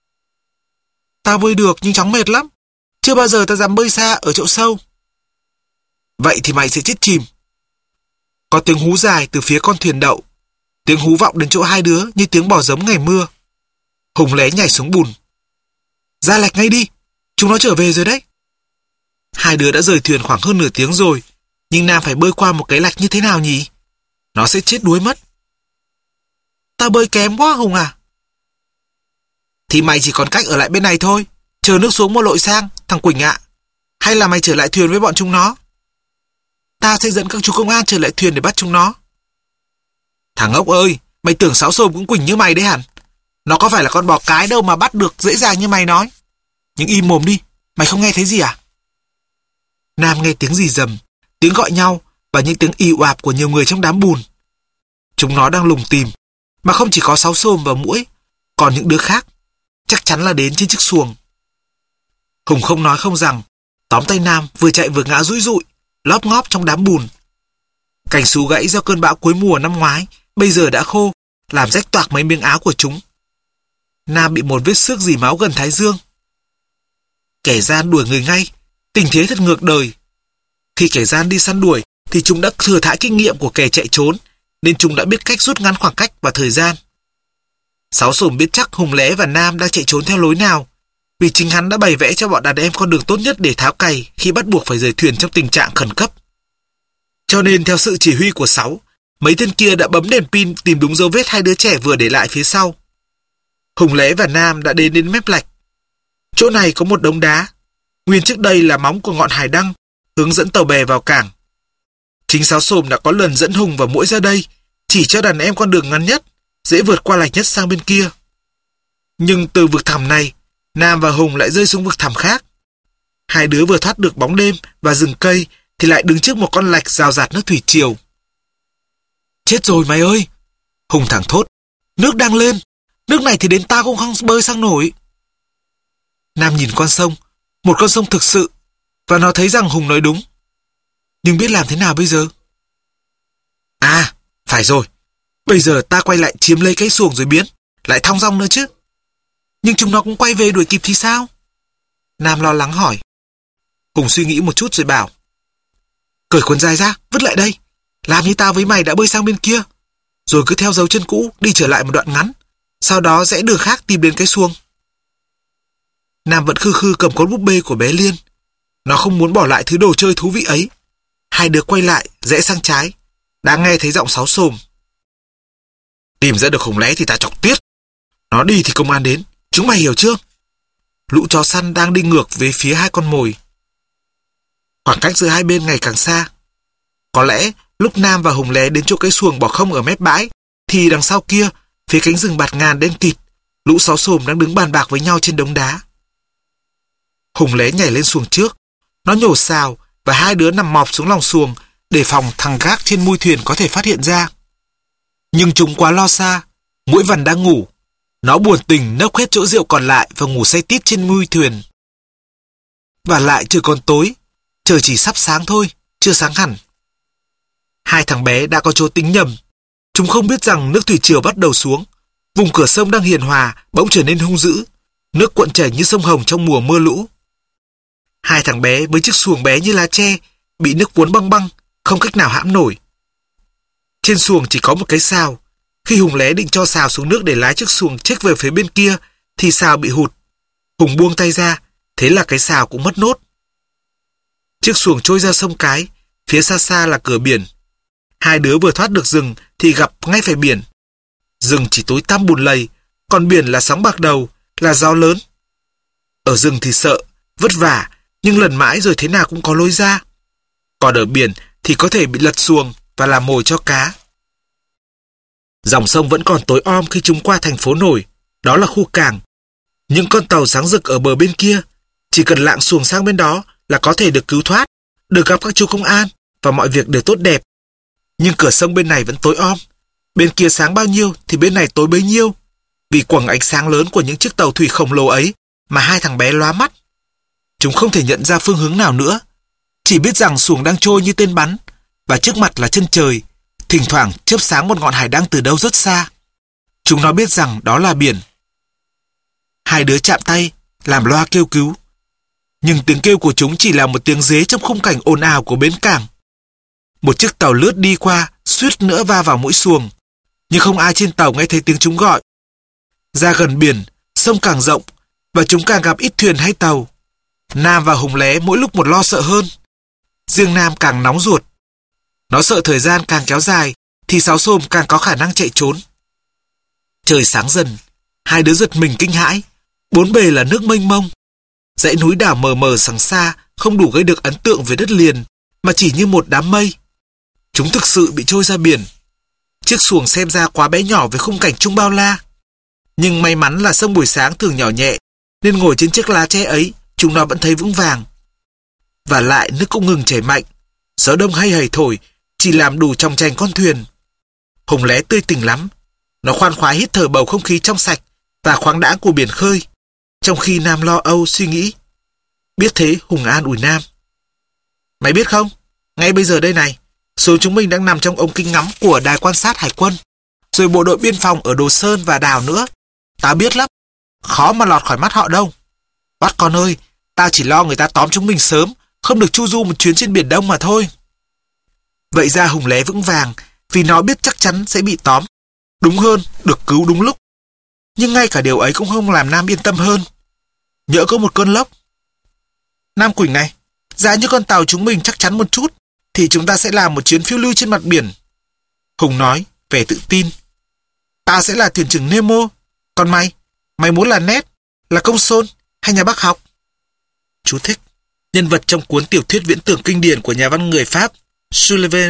Tao bơi được nhưng chóng mệt lắm. Chưa bao giờ tao dám bơi xa ở chỗ sâu. Vậy thì mày sẽ chết chìm. Có tiếng hú dài từ phía con thuyền đậu. Tiếng hú vọng đến chỗ hai đứa như tiếng bò giống ngày mưa. Hùng lé nhảy xuống bùn. Ra lạch ngay đi, chúng nó trở về rồi đấy. Hai đứa đã rời thuyền khoảng hơn nửa tiếng rồi, nhưng Nam phải bơi qua một cái lạch như thế nào nhỉ? Nó sẽ chết đuối mất. Tao bơi kém quá Hùng à? Thì mày chỉ còn cách ở lại bên này thôi, chờ nước xuống một lội sang, thằng Quỳnh ạ. Hay là mày trở lại thuyền với bọn chúng nó? Tao sẽ dẫn các chú công an trở lại thuyền để bắt chúng nó. Thằng ngốc ơi, mày tưởng Sáu Xồm cũng Quỳnh như mày đấy hẳn. Nó có phải là con bò cái đâu mà bắt được dễ dàng như mày nói. Nhưng im mồm đi, mày không nghe thấy gì à? Nam nghe tiếng rì rầm, tiếng gọi nhau và những tiếng ì oạp của nhiều người trong đám bùn. Chúng nó đang lùng tìm, mà không chỉ có Sáu Xồm và Muỗi, còn những đứa khác, chắc chắn là đến trên chiếc xuồng. Hùng không nói không rằng, tóm tay Nam vừa chạy vừa ngã rũi rụi, lóp ngóp trong đám bùn. Cành sú gãy do cơn bão cuối mùa năm ngoái bây giờ đã khô, làm rách toạc mấy miếng áo của chúng. Nam bị một vết xước rỉ máu gần thái dương. Kẻ gian đuổi người ngay, tình thế thật ngược đời. Khi kẻ gian đi săn đuổi thì chúng đã thừa thãi kinh nghiệm của kẻ chạy trốn, nên chúng đã biết cách rút ngắn khoảng cách và thời gian. Sáu Xồm biết chắc Hùng lé và Nam đang chạy trốn theo lối nào, vì chính hắn đã bày vẽ cho bọn đàn em con đường tốt nhất để tháo cày khi bắt buộc phải rời thuyền trong tình trạng khẩn cấp. Cho nên theo sự chỉ huy của Sáu, mấy tên kia đã bấm đèn pin tìm đúng dấu vết hai đứa trẻ vừa để lại phía sau. Hùng lé và Nam đã đến mép lạch. Chỗ này có một đống đá, nguyên trước đây là móng của ngọn hải đăng, hướng dẫn tàu bè vào cảng. Chính Sáu Xồm đã có lần dẫn Hùng và Muỗi ra đây, chỉ cho đàn em con đường ngắn nhất, dễ vượt qua lạch nhất sang bên kia. Nhưng từ vực thẳm này, Nam và Hùng lại rơi xuống vực thẳm khác. Hai đứa vừa thoát được bóng đêm và rừng cây thì lại đứng trước một con lạch rào rạt nước thủy triều. Chết rồi mày ơi! Hùng thẳng thốt. Nước đang lên! Nước này thì đến ta cũng không bơi sang nổi. Nam nhìn con sông, một con sông thực sự, và nó thấy rằng Hùng nói đúng. Nhưng biết làm thế nào bây giờ? À, phải rồi. Bây giờ ta quay lại chiếm lấy cái xuồng rồi biến, lại thong dong nữa chứ. Nhưng chúng nó cũng quay về đuổi kịp thì sao? Nam lo lắng hỏi. Hùng suy nghĩ một chút rồi bảo. Cởi quần dài ra, vứt lại đây. Làm như tao với mày đã bơi sang bên kia. Rồi cứ theo dấu chân cũ đi trở lại một đoạn ngắn. Sau đó rẽ đường khác tìm đến cái xuồng. Nam vẫn khư khư cầm con búp bê của bé Liên. Nó không muốn bỏ lại thứ đồ chơi thú vị ấy. Hai đứa quay lại, rẽ sang trái. Đã nghe thấy giọng Sáu Xồm. Tìm ra được Hùng lé thì ta chọc tiết. Nó đi thì công an đến. Chúng mày hiểu chưa? Lũ chó săn đang đi ngược về phía hai con mồi. Khoảng cách giữa hai bên ngày càng xa. Có lẽ lúc Nam và Hùng lé đến chỗ cái xuồng bỏ không ở mép bãi thì đằng sau kia, phía cánh rừng bạt ngàn đen kịt, lũ sáo xồm đang đứng bàn bạc với nhau trên đống đá. Hùng lé nhảy lên xuồng trước. Nó nhổ sào và hai đứa nằm mọp xuống lòng xuồng để phòng thằng gác trên mui thuyền có thể phát hiện ra. Nhưng chúng quá lo xa. Muỗi vằn đang ngủ. Nó buồn tình nốc hết chỗ rượu còn lại và ngủ say tít trên mui thuyền. Và lại trời còn tối. Trời chỉ sắp sáng thôi, chưa sáng hẳn. Hai thằng bé đã có chỗ tính nhầm. Chúng không biết rằng nước thủy triều bắt đầu xuống. Vùng cửa sông đang hiền hòa bỗng trở nên hung dữ. Nước cuộn chảy như sông Hồng trong mùa mưa lũ. Hai thằng bé với chiếc xuồng bé như lá tre bị nước cuốn băng băng, không cách nào hãm nổi. Trên xuồng chỉ có một cái sào. Khi Hùng lé định cho sào xuống nước để lái chiếc xuồng chếch về phía bên kia thì sào bị hụt. Hùng buông tay ra, thế là cái sào cũng mất nốt. Chiếc xuồng trôi ra sông Cái, phía xa xa là cửa biển. Hai đứa vừa thoát được rừng thì gặp ngay phải biển. Rừng chỉ tối tăm bùn lầy, còn biển là sóng bạc đầu, là gió lớn. Ở rừng thì sợ, vất vả, nhưng lần mãi rồi thế nào cũng có lối ra. Còn ở biển thì có thể bị lật xuồng và làm mồi cho cá. Dòng sông vẫn còn tối om khi chúng qua thành phố nổi, đó là khu cảng. Những con tàu sáng rực ở bờ bên kia, chỉ cần lạng xuồng sang bên đó là có thể được cứu thoát, được gặp các chú công an và mọi việc đều tốt đẹp. Nhưng cửa sông bên này vẫn tối om. Bên kia sáng bao nhiêu thì bên này tối bấy nhiêu. Vì quầng ánh sáng lớn của những chiếc tàu thủy khổng lồ ấy mà hai thằng bé lóa mắt. Chúng không thể nhận ra phương hướng nào nữa. Chỉ biết rằng xuồng đang trôi như tên bắn và trước mặt là chân trời. Thỉnh thoảng chớp sáng một ngọn hải đăng từ đâu rất xa. Chúng nó biết rằng đó là biển. Hai đứa chạm tay, làm loa kêu cứu. Nhưng tiếng kêu của chúng chỉ là một tiếng dế trong khung cảnh ồn ào của bến cảng. Một chiếc tàu lướt đi qua, suýt nữa va vào mũi xuồng. Nhưng không ai trên tàu nghe thấy tiếng chúng gọi. Ra gần biển, sông càng rộng và chúng càng gặp ít thuyền hay tàu. Nam và Hùng lé mỗi lúc một lo sợ hơn. Riêng Nam càng nóng ruột. Nó sợ thời gian càng kéo dài thì sáo xồm càng có khả năng chạy trốn. Trời sáng dần, hai đứa giật mình kinh hãi. Bốn bề là nước mênh mông. Dãy núi đảo mờ mờ sáng xa không đủ gây được ấn tượng về đất liền, mà chỉ như một đám mây. Chúng thực sự bị trôi ra biển. Chiếc xuồng xem ra quá bé nhỏ với khung cảnh chung bao la. Nhưng may mắn là sông buổi sáng thường nhỏ nhẹ, nên ngồi trên chiếc lá tre ấy, chúng nó vẫn thấy vững vàng. Và lại nước cũng ngừng chảy mạnh. Gió đông hay hầy thổi, chỉ làm đủ chòng chành con thuyền. Hùng lé tươi tỉnh lắm. Nó khoan khoái hít thở bầu không khí trong sạch và khoáng đãng của biển khơi. Trong khi Nam lo âu suy nghĩ. Biết thế, Hùng an ủi Nam. Mày biết không, ngay bây giờ đây này, số chúng mình đang nằm trong ống kính ngắm của đài quan sát hải quân, rồi bộ đội biên phòng ở Đồ Sơn và Đào nữa. Tao biết lắm, khó mà lọt khỏi mắt họ đâu. Bắt con ơi, tao chỉ lo người ta tóm chúng mình sớm, không được chu du một chuyến trên Biển Đông mà thôi. Vậy ra Hùng lé vững vàng, vì nó biết chắc chắn sẽ bị tóm. Đúng hơn, được cứu đúng lúc. Nhưng ngay cả điều ấy cũng không làm Nam yên tâm hơn. Nhỡ có một cơn lốc. Nam Quỳnh này, giá như con tàu chúng mình chắc chắn một chút, thì chúng ta sẽ làm một chuyến phiêu lưu trên mặt biển. Hùng nói, vẻ tự tin. Ta sẽ là thuyền trưởng Nemo. Còn mày muốn là Ned, là công sôn hay nhà bác học? Chú thích. Nhân vật trong cuốn tiểu thuyết viễn tưởng kinh điển của nhà văn người Pháp Jules Verne.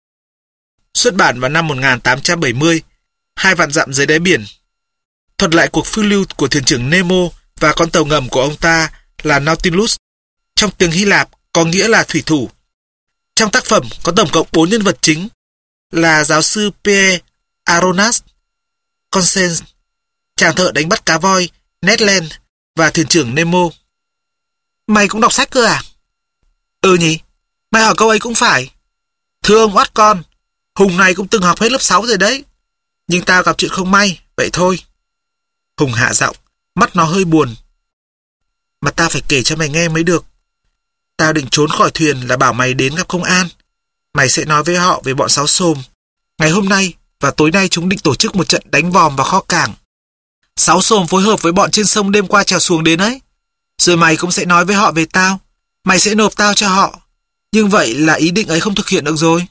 Xuất bản vào năm 1870, 2 vạn dặm dưới đáy biển. Thuật lại cuộc phiêu lưu của thuyền trưởng Nemo và con tàu ngầm của ông ta là Nautilus. Trong tiếng Hy Lạp có nghĩa là thủy thủ. Trong tác phẩm có tổng cộng 4 nhân vật chính là giáo sư Pierre Aronas, Constance, chàng thợ đánh bắt cá voi Ned Land và thuyền trưởng Nemo. Mày cũng đọc sách cơ à? Ừ nhỉ, mày hỏi câu ấy cũng phải. Thưa ông oát con, Hùng này cũng từng học hết lớp 6 rồi đấy. Nhưng tao gặp chuyện không may, vậy thôi. Hùng hạ giọng, mắt nó hơi buồn. Mà tao phải kể cho mày nghe mới được. Tao định trốn khỏi thuyền là bảo mày đến gặp công an. Mày sẽ nói với họ về bọn sáo xồm. Ngày hôm nay và tối nay chúng định tổ chức một trận đánh vòm vào kho cảng. Sáo xồm phối hợp với bọn trên sông đêm qua trèo xuồng đến ấy. Rồi mày cũng sẽ nói với họ về tao. Mày sẽ nộp tao cho họ. Nhưng vậy là ý định ấy không thực hiện được rồi.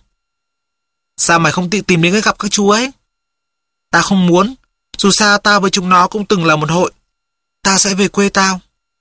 Sao mày không tự tìm đến gặp các chú ấy? Tao không muốn. Dù sao tao với chúng nó cũng từng là một hội. Tao sẽ về quê tao.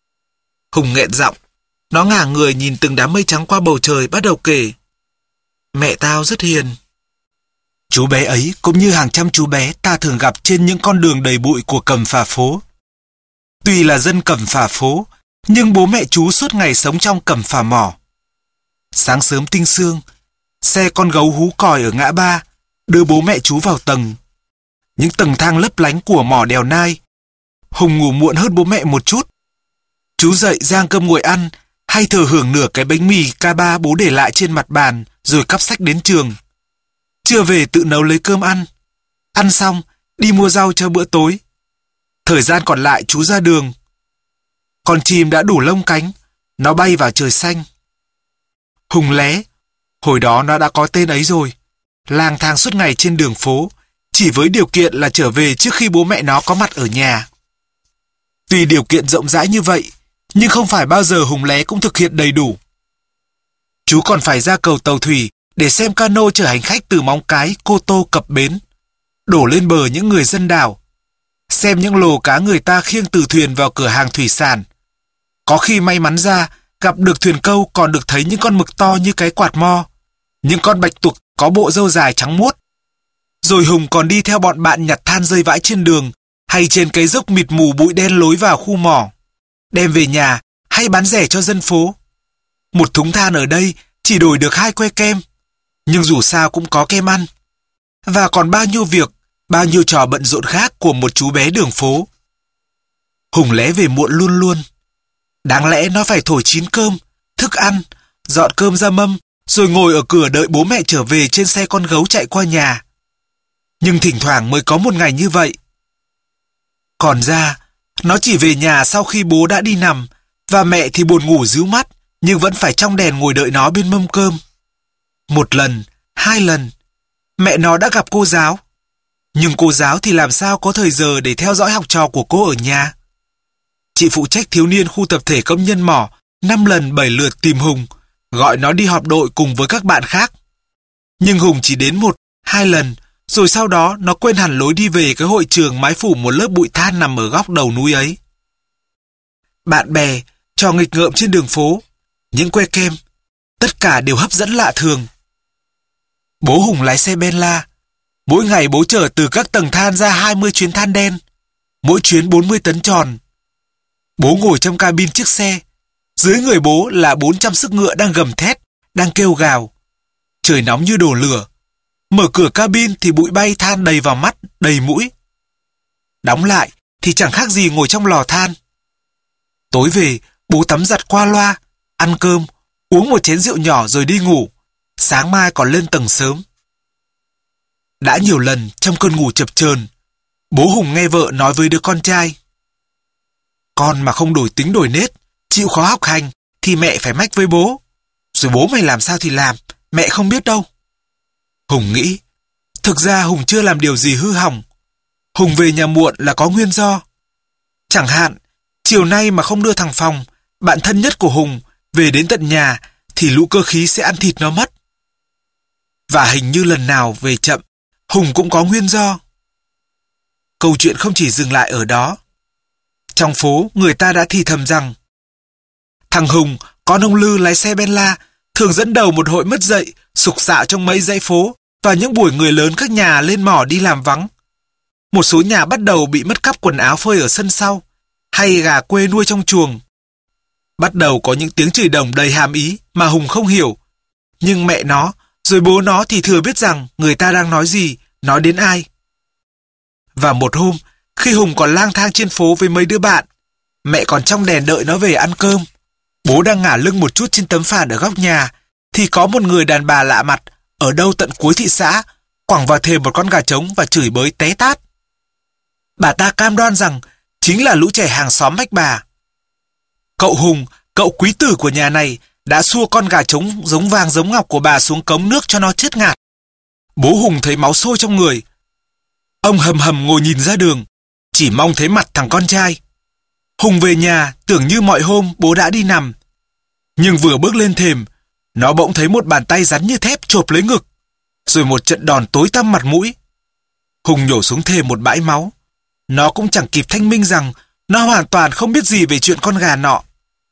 Hùng nghẹn giọng. Nó ngả người nhìn từng đám mây trắng qua bầu trời bắt đầu kể. Mẹ tao rất hiền.
Chú bé ấy cũng như hàng trăm chú bé ta thường gặp trên những con đường đầy bụi của Cẩm Phả phố. Tuy là dân Cẩm Phả phố, nhưng bố mẹ chú suốt ngày sống trong Cẩm Phả mỏ. Sáng sớm tinh sương, xe con gấu hú còi ở ngã ba đưa bố mẹ chú vào tầng. Những tầng thang lấp lánh của mỏ đèo nai. Hùng ngủ muộn hơn bố mẹ một chút. Chú dậy rang cơm nguội ăn, hay thừa hưởng nửa cái bánh mì K3 bố để lại trên mặt bàn rồi cắp sách đến trường. Trưa về tự nấu lấy cơm ăn. Ăn xong, đi mua rau cho bữa tối. Thời gian còn lại chú ra đường. Con chim đã đủ lông cánh, nó bay vào trời xanh. Hùng Lé, hồi đó nó đã có tên ấy rồi, lang thang suốt ngày trên đường phố, chỉ với điều kiện là trở về trước khi bố mẹ nó có mặt ở nhà. Tuy điều kiện rộng rãi như vậy, nhưng không phải bao giờ Hùng Lé cũng thực hiện đầy đủ. Chú còn phải ra cầu tàu thủy để xem cano chở hành khách từ Móng Cái, Cô Tô cập bến, đổ lên bờ những người dân đảo, xem những lồ cá người ta khiêng từ thuyền vào cửa hàng thủy sản. Có khi may mắn ra, gặp được thuyền câu còn được thấy những con mực to như cái quạt mo, những con bạch tuộc có bộ râu dài trắng muốt. Rồi Hùng còn đi theo bọn bạn nhặt than rơi vãi trên đường, hay trên cái dốc mịt mù bụi đen lối vào khu mỏ, đem về nhà hay bán rẻ cho dân phố. Một thúng than ở đây chỉ đổi được 2 que kem, nhưng dù sao cũng có kem ăn. Và còn bao nhiêu việc, bao nhiêu trò bận rộn khác của một chú bé đường phố. Hùng Lé về muộn luôn luôn. Đáng lẽ nó phải thổi chín cơm, thức ăn, dọn cơm ra mâm, rồi ngồi ở cửa đợi bố mẹ trở về trên xe con gấu chạy qua nhà. Nhưng thỉnh thoảng mới có một ngày như vậy. Còn ra, nó chỉ về nhà sau khi bố đã đi nằm, và mẹ thì buồn ngủ ríu mắt, nhưng vẫn phải trong đèn ngồi đợi nó bên mâm cơm. 1 lần, 2 lần, mẹ nó đã gặp cô giáo. Nhưng cô giáo thì làm sao có thời giờ để theo dõi học trò của cô ở nhà. Chị phụ trách thiếu niên khu tập thể công nhân mỏ 5 lần 7 lượt tìm Hùng, gọi nó đi họp đội cùng với các bạn khác. Nhưng Hùng chỉ đến 1, 2 lần, rồi sau đó nó quên hẳn lối đi về cái hội trường mái phủ một lớp bụi than nằm ở góc đầu núi ấy. Bạn bè, trò nghịch ngợm trên đường phố, những que kem, tất cả đều hấp dẫn lạ thường. Bố Hùng lái xe Benla. Mỗi ngày bố chở từ các tầng than ra 20 chuyến than đen, mỗi chuyến 40 tấn tròn. Bố ngồi trong cabin chiếc xe, dưới người bố là 400 sức ngựa đang gầm thét, đang kêu gào. Trời nóng như đổ lửa. Mở cửa cabin thì bụi bay than đầy vào mắt, đầy mũi. Đóng lại thì chẳng khác gì ngồi trong lò than. Tối về, bố tắm giặt qua loa, ăn cơm, uống một chén rượu nhỏ rồi đi ngủ. Sáng mai còn lên tầng sớm. Đã nhiều lần trong cơn ngủ chập chờn, bố Hùng nghe vợ nói với đứa con trai: con mà không đổi tính đổi nết, chịu khó học hành thì mẹ phải mách với bố. Rồi bố mày làm sao thì làm, mẹ không biết đâu. Hùng nghĩ, thực ra Hùng chưa làm điều gì hư hỏng. Hùng về nhà muộn là có nguyên do. Chẳng hạn, chiều nay mà không đưa thằng Phòng, bạn thân nhất của Hùng, về đến tận nhà thì lũ cơ khí sẽ ăn thịt nó mất. Và hình như lần nào về chậm, Hùng cũng có nguyên do. Câu chuyện không chỉ dừng lại ở đó. Trong phố, người ta đã thì thầm rằng thằng Hùng, con ông Lư lái xe Benla, thường dẫn đầu một hội mất dạy, sục sạo trong mấy dãy phố và những buổi người lớn các nhà lên mỏ đi làm vắng. Một số nhà bắt đầu bị mất cắp quần áo phơi ở sân sau, hay gà quê nuôi trong chuồng. Bắt đầu có những tiếng chửi đồng đầy hàm ý mà Hùng không hiểu. Nhưng mẹ nó, rồi bố nó thì thừa biết rằng người ta đang nói gì, nói đến ai. Và một hôm, khi Hùng còn lang thang trên phố với mấy đứa bạn, mẹ còn trong đèn đợi nó về ăn cơm, bố đang ngả lưng một chút trên tấm phản ở góc nhà, thì có một người đàn bà lạ mặt ở đâu tận cuối thị xã quẳng vào thềm một con gà trống và chửi bới té tát. Bà ta cam đoan rằng chính là lũ trẻ hàng xóm mách bà. Cậu Hùng, cậu quý tử của nhà này, đã xua con gà trống giống vàng giống ngọc của bà xuống cống nước cho nó chết ngạt. Bố Hùng thấy máu sôi trong người. Ông hầm hầm ngồi nhìn ra đường, chỉ mong thấy mặt thằng con trai. Hùng về nhà tưởng như mọi hôm bố đã đi nằm. Nhưng vừa bước lên thềm, nó bỗng thấy một bàn tay rắn như thép chộp lấy ngực, rồi một trận đòn tối tăm mặt mũi. Hùng nhổ xuống thềm một bãi máu. Nó cũng chẳng kịp thanh minh rằng nó hoàn toàn không biết gì về chuyện con gà nọ.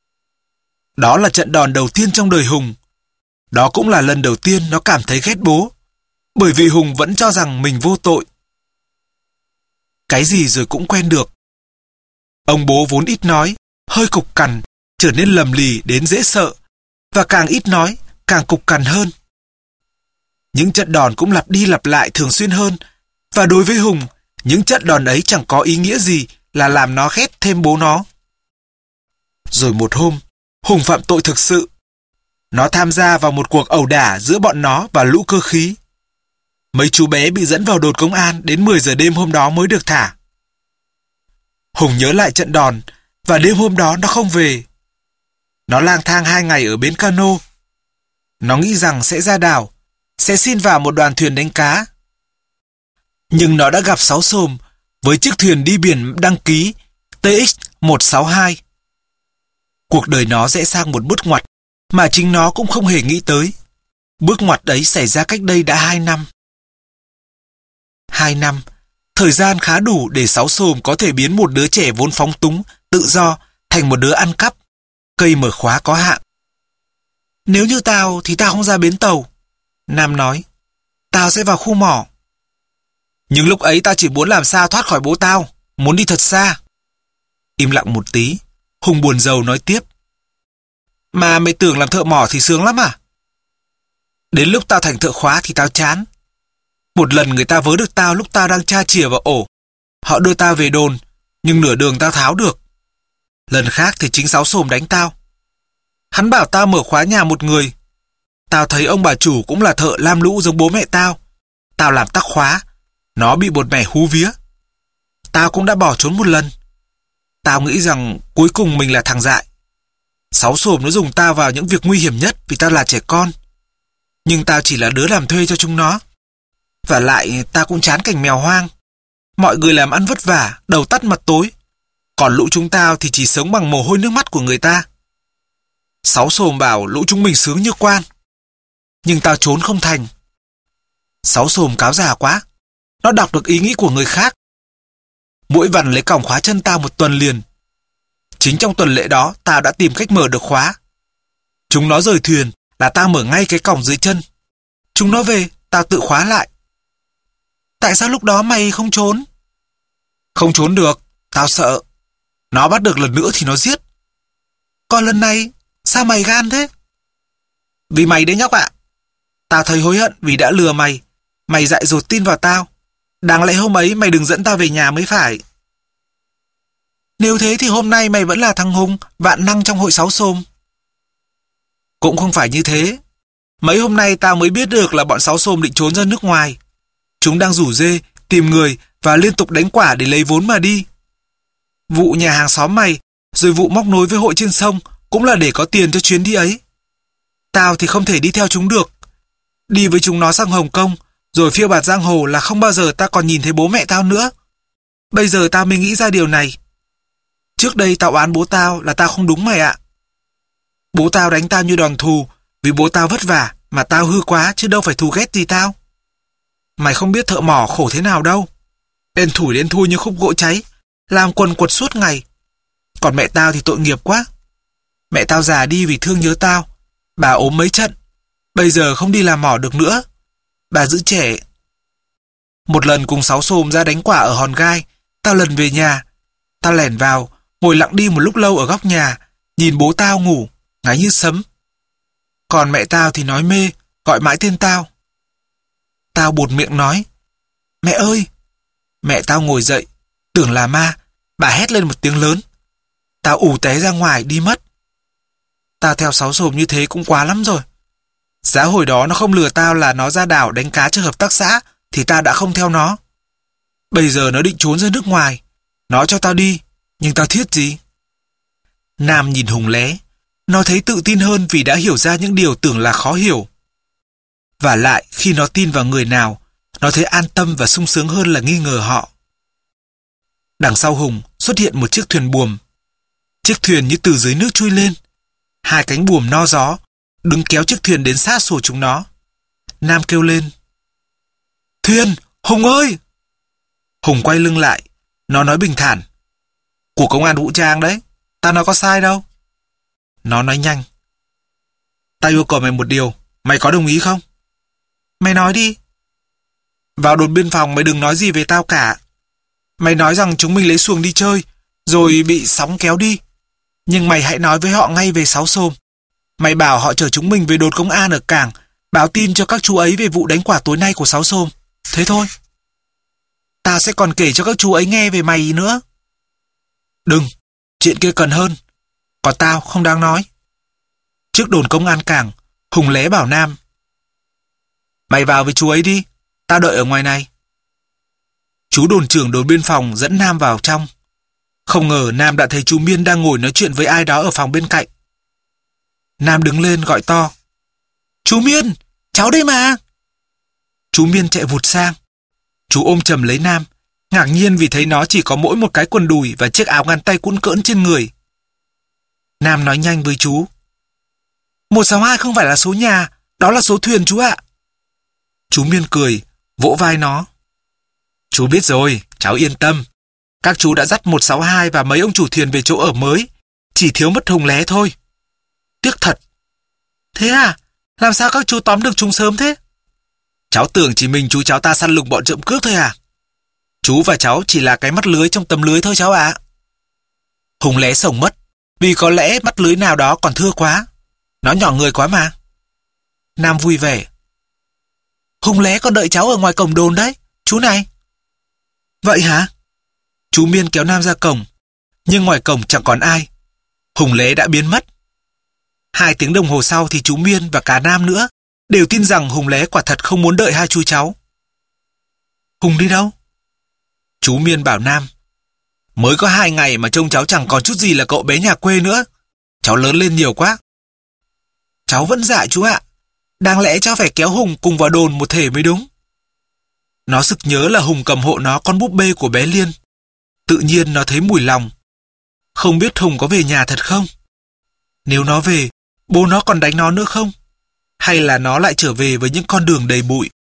Đó là trận đòn đầu tiên trong đời Hùng. Đó cũng là lần đầu tiên nó cảm thấy ghét bố. bởi vì Hùng vẫn cho rằng mình vô tội. Cái gì rồi cũng quen được. Ông bố vốn ít nói, hơi cục cằn, trở nên lầm lì đến dễ sợ, và càng ít nói, càng cục cằn hơn. Những trận đòn cũng lặp đi lặp lại thường xuyên hơn, và đối với Hùng, những trận đòn ấy chẳng có ý nghĩa gì là làm nó ghét thêm bố nó. Rồi một hôm, Hùng phạm tội thực sự. Nó tham gia vào một cuộc ẩu đả giữa bọn nó và lũ cơ khí. Mấy chú bé bị dẫn vào đồn công an đến 10 giờ đêm hôm đó mới được thả. Hùng nhớ lại trận đòn, và đêm hôm đó nó không về. Nó lang thang 2 ngày ở bến cano. Nó nghĩ rằng sẽ ra đảo, sẽ xin vào một đoàn thuyền đánh cá. Nhưng nó đã gặp Sáu Xồm với chiếc thuyền đi biển đăng ký TX-162. Cuộc đời nó rẽ sang một bước ngoặt mà chính nó cũng không hề nghĩ tới. Bước ngoặt ấy xảy ra cách đây đã 2 năm. 2 năm, thời gian khá đủ để Sáu Xồm có thể biến một đứa trẻ vốn phóng túng, tự do thành một đứa ăn cắp. Cây mở khóa có hạn. Nếu như tao thì tao không ra bến tàu, Nam nói. Tao sẽ vào khu mỏ. Nhưng lúc ấy tao chỉ muốn làm sao thoát khỏi bố tao, muốn đi thật xa. Im lặng một tí, Hùng buồn rầu nói tiếp. Mà mày tưởng làm thợ mỏ thì sướng lắm à? Đến lúc tao thành thợ khóa thì tao chán. Một lần người ta vớ được tao lúc tao đang tra chìa vào ổ. Họ đưa tao về đồn, nhưng nửa đường tao tháo được. Lần khác thì chính Sáu Xồm đánh tao. Hắn bảo tao mở khóa nhà một người. Tao thấy ông bà chủ cũng là thợ lam lũ giống bố mẹ tao. Tao làm tắc khóa, nó bị một mẻ hú vía. Tao cũng đã bỏ trốn một lần. Tao nghĩ rằng cuối cùng mình là thằng dại. Sáu Xồm nó dùng tao vào những việc nguy hiểm nhất vì tao là trẻ con. Nhưng tao chỉ là đứa làm thuê cho chúng nó. Và lại tao cũng chán cảnh mèo hoang. Mọi người làm ăn vất vả, đầu tắt mặt tối. Còn lũ chúng tao thì chỉ sống bằng mồ hôi nước mắt của người ta. Sáu Xồm bảo lũ chúng mình sướng như quan. Nhưng tao trốn không thành. Sáu Xồm cáo già quá. Nó đọc được ý nghĩ của người khác. Mỗi vằn lấy còng khóa chân tao một tuần liền. Chính trong tuần lễ đó tao đã tìm cách mở được khóa. Chúng nó rời thuyền là tao mở ngay cái còng dưới chân. Chúng nó về, tao tự khóa lại. Tại sao lúc đó mày không trốn? Không trốn được, tao sợ. Nó bắt được lần nữa thì nó giết. Còn lần này, sao mày gan thế? Vì mày đấy nhóc ạ. Tao thấy hối hận vì đã lừa mày. Mày dại dột tin vào tao. Đáng lẽ hôm ấy mày đừng dẫn tao về nhà mới phải. Nếu thế thì hôm nay mày vẫn là thằng Hùng vạn năng trong hội Sáu Xồm. Cũng không phải như thế. Mấy hôm nay tao mới biết được là bọn Sáu Xồm định trốn ra nước ngoài. Chúng đang rủ rê, tìm người và liên tục đánh quả để lấy vốn mà đi. Vụ nhà hàng xóm mày, rồi vụ móc nối với hội trên sông cũng là để có tiền cho chuyến đi ấy. Tao thì không thể đi theo chúng được. Đi với chúng nó sang Hồng Kông, rồi phiêu bạt giang hồ là không bao giờ tao còn nhìn thấy bố mẹ tao nữa. Bây giờ tao mới nghĩ ra điều này. Trước đây tao oán bố tao là tao không đúng mày ạ. Bố tao đánh tao như đòn thù vì bố tao vất vả mà tao hư quá chứ đâu phải thù ghét gì tao. Mày không biết thợ mỏ khổ thế nào đâu. Đen thủi đen thui như khúc gỗ cháy, làm quần quật suốt ngày. Còn mẹ tao thì tội nghiệp quá. Mẹ tao già đi vì thương nhớ tao. Bà ốm mấy trận, bây giờ không đi làm mỏ được nữa. Bà giữ trẻ. Một lần cùng Sáu Xồm ra đánh quả ở Hòn Gai, tao lần về nhà. Tao lẻn vào, ngồi lặng đi một lúc lâu ở góc nhà, nhìn bố tao ngủ, ngáy như sấm. Còn mẹ tao thì nói mê, gọi mãi tên tao. Tao buột miệng nói, mẹ ơi! Mẹ tao ngồi dậy, tưởng là ma, bà hét lên một tiếng lớn. Tao ù té ra ngoài đi mất. Tao theo Sáu Xồm như thế cũng quá lắm rồi. Giá hồi đó nó không lừa tao là nó ra đảo đánh cá cho hợp tác xã thì tao đã không theo nó. Bây giờ nó định trốn ra nước ngoài. Nó cho tao đi, nhưng tao thiết gì? Nam nhìn Hùng lé. Nó thấy tự tin hơn vì đã hiểu ra những điều tưởng là khó hiểu. Và lại khi nó tin vào người nào, nó thấy an tâm và sung sướng hơn là nghi ngờ họ. Đằng sau Hùng xuất hiện một chiếc thuyền buồm. Chiếc thuyền như từ dưới nước chui lên. Hai cánh buồm no gió đứng kéo chiếc thuyền đến sát sổ chúng nó. Nam kêu lên, Thuyền! Hùng ơi! Hùng quay lưng lại. Nó nói bình thản, của công an vũ trang đấy, tao nói có sai đâu. Nó nói nhanh, tao yêu cầu mày một điều, mày có đồng ý không? Mày nói đi. Vào đồn biên phòng mày đừng nói gì về tao cả. Mày nói rằng chúng mình lấy xuồng đi chơi, rồi bị sóng kéo đi. Nhưng mày hãy nói với họ ngay về Sáu Xôm. Mày bảo họ chở chúng mình về đồn công an ở cảng, báo tin cho các chú ấy về vụ đánh quả tối nay của Sáu Xôm. Thế thôi. Ta sẽ còn kể cho các chú ấy nghe về mày nữa. Đừng, chuyện kia cần hơn. Còn tao không đáng nói. Trước đồn công an cảng, Hùng lé bảo Nam. Mày vào với chú ấy đi, tao đợi ở ngoài này. Chú đồn trưởng đồn biên phòng dẫn Nam vào trong. Không ngờ Nam đã thấy chú Miên đang ngồi nói chuyện với ai đó ở phòng bên cạnh. Nam đứng lên gọi to. Chú Miên, cháu đây mà. Chú Miên chạy vụt sang. Chú ôm chầm lấy Nam, ngạc nhiên vì thấy nó chỉ có mỗi một cái quần đùi và chiếc áo ngắn tay cũn cỡn trên người. Nam nói nhanh với chú. 162 không phải là số nhà, đó là số thuyền chú ạ. Chú Miên cười, vỗ vai nó. Chú biết rồi, cháu yên tâm. Các chú đã dắt 162 và mấy ông chủ thuyền về chỗ ở mới, chỉ thiếu mất Hùng lé thôi. Tiếc thật. Thế à? Làm sao các chú tóm được chúng sớm thế? Cháu tưởng chỉ mình chú cháu ta săn lùng bọn trộm cướp thôi à? Chú và cháu chỉ là cái mắt lưới trong tấm lưới thôi cháu ạ. Hùng lé sổng mất, vì có lẽ mắt lưới nào đó còn thưa quá. Nó nhỏ người quá mà. Nam vui vẻ. Hùng lé còn đợi cháu ở ngoài cổng đồn đấy, chú này. Vậy hả? Chú Miên kéo Nam ra cổng, nhưng ngoài cổng chẳng còn ai. Hùng lé đã biến mất. 2 tiếng đồng hồ sau thì chú Miên và cả Nam nữa đều tin rằng Hùng lé quả thật không muốn đợi hai chú cháu. Hùng đi đâu? Chú Miên bảo Nam. Mới có 2 ngày mà trông cháu chẳng còn chút gì là cậu bé nhà quê nữa. Cháu lớn lên nhiều quá. Cháu vẫn dại chú ạ. Đáng lẽ cháu phải kéo Hùng cùng vào đồn một thể mới đúng. Nó sực nhớ là Hùng cầm hộ nó con búp bê của bé Liên. Tự nhiên nó thấy mùi lòng. Không biết Hùng có về nhà thật không? Nếu nó về, bố nó còn đánh nó nữa không? Hay là nó lại trở về với những con đường đầy bụi?